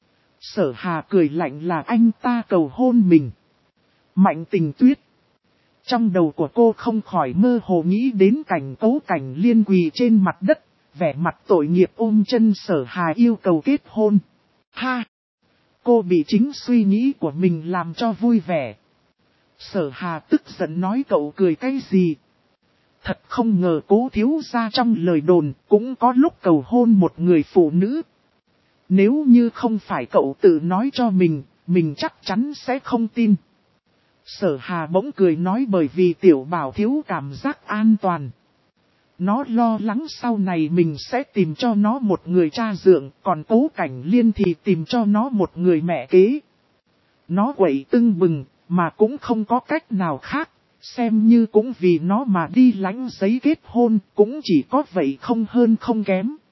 Sở Hà cười lạnh là anh ta cầu hôn mình. Mạnh Tình Tuyết. Trong đầu của cô không khỏi mơ hồ nghĩ đến cảnh Cố Cảnh Liên quỳ trên mặt đất, vẻ mặt tội nghiệp ôm chân Sở Hà yêu cầu kết hôn. Ha! Cô bị chính suy nghĩ của mình làm cho vui vẻ. Sở Hà tức giận nói cậu cười cái gì? Thật không ngờ Cố thiếu gia trong lời đồn cũng có lúc cầu hôn một người phụ nữ. Nếu như không phải cậu tự nói cho mình chắc chắn sẽ không tin. Sở Hà bỗng cười nói bởi vì Tiểu Bảo thiếu cảm giác an toàn. Nó lo lắng sau này mình sẽ tìm cho nó một người cha dượng, còn Cố Cảnh Liên thì tìm cho nó một người mẹ kế. Nó quậy tưng bừng, mà cũng không có cách nào khác, xem như cũng vì nó mà đi lãnh giấy kết hôn, cũng chỉ có vậy không hơn không kém.